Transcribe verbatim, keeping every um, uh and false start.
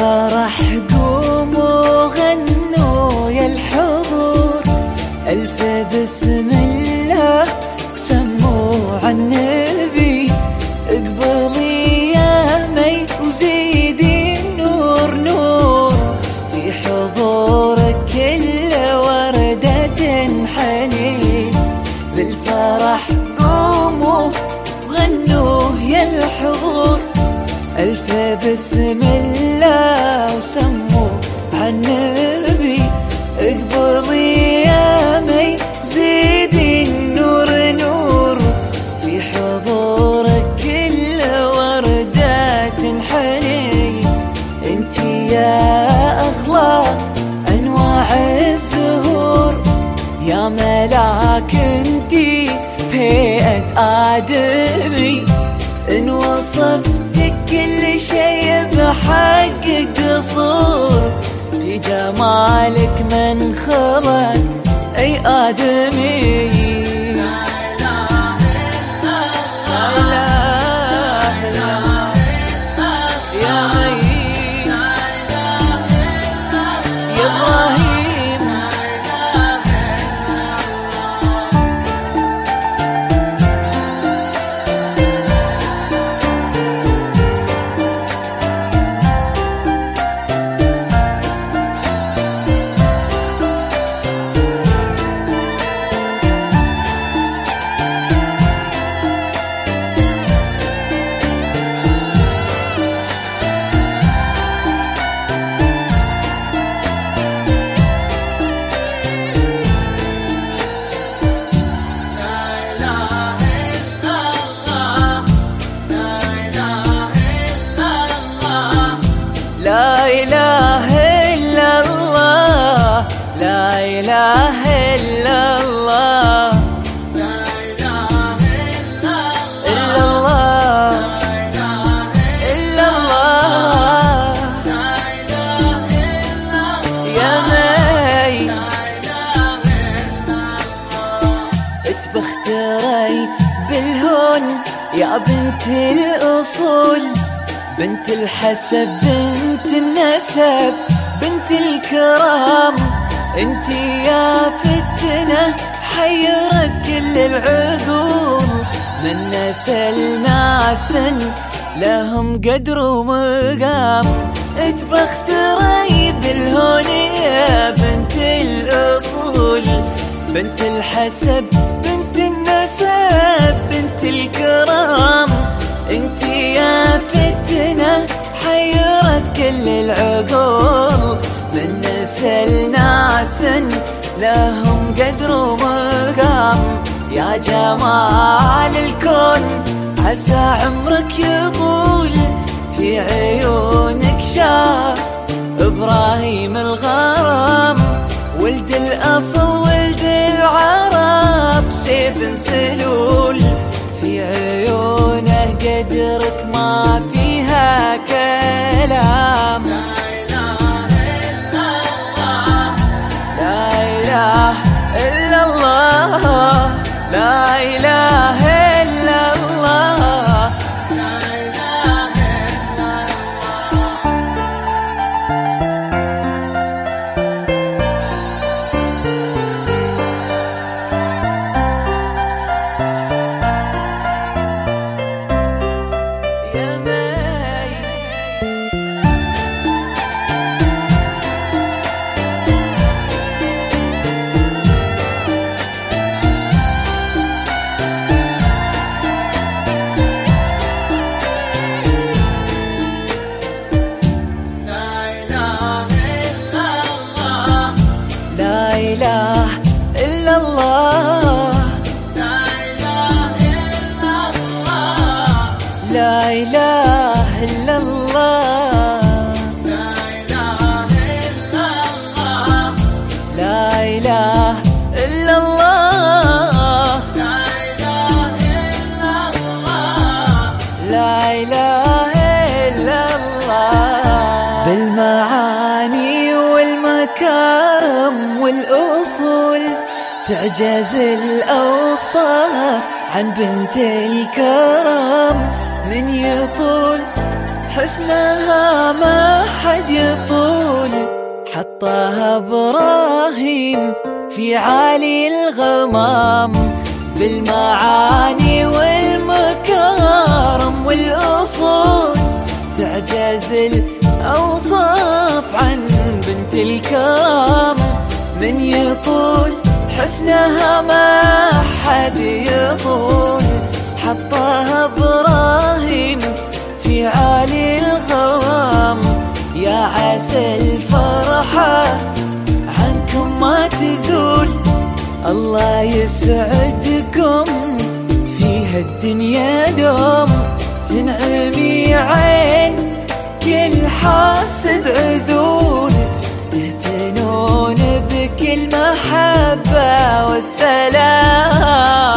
بالفرح قوموا غنوا يا الحضور، ألف بسم الله وسموا عالنبي، اقبلي يا مي وزيدي النور نور، في حضورك كل وردة تنحني. بالفرح قوموا وغنوا يا الحضور، ألف بسم الله وسموا عالنبي، اقبلي يا مي زيدي النور نور، في حضورك كل وردة تنحني. انتي يا أغلى أنواع الزهور، يا ملاك انتي هيئة آدمي، إن وصفتك كل شي بحق قصور، في جمالك من خلق أي آدمي. لا إله إلا الله، لا إله إلا الله، لا إله إلا الله، إلا الله، لا إله إلا الله، يا مي اتبختري بالهون يا بنت الأصول، بنت الحسب بنت النسب بنت الكرام، انتي يا فتنة حيرت كل العقول، من نسل ناس لهم قدر ومقام، اتبختري بالهون يا بنت الأصول، بنت الحسب بنت النسب بنت الكرام، انتي يا فتنة حيرت كل العقول، من نسل ناس لهم قدر ومقام، يا جمال الكون عسى عمرك يطول، في عيونك شاف إبراهيم الغرام، ولد الأصل ولد العرب سيف سلول، في عيونه قدرك ما فيها كلام. لا إله إلا الله، لا إله إلا الله، لا إله إلا الله، لا إله إلا يا مي. لا إله إلا الله، لا إله إلا الله، لا إله إلا الله، لا إله إلا الله، لا إله إلا الله، بالمعاني والمكارم والأصول تعجز الأوصاف عن بنت الكرم، من يطول حسنها ما حد يطول، حطها ابراهيم في عالي الغمام، بالمعاني والمكارم والأصول تعجز الأوصاف عن بنت الكرام. من يطول حسنها ما حد يطول، حطها ابراهيم في عالي الغمام. يا عسى الفرحة عنكم ما تزول، الله يسعدكم فيها الدنيا دوم، تنعمي عين كل حاسد عذول، تهتنون بكل محبة والسلام.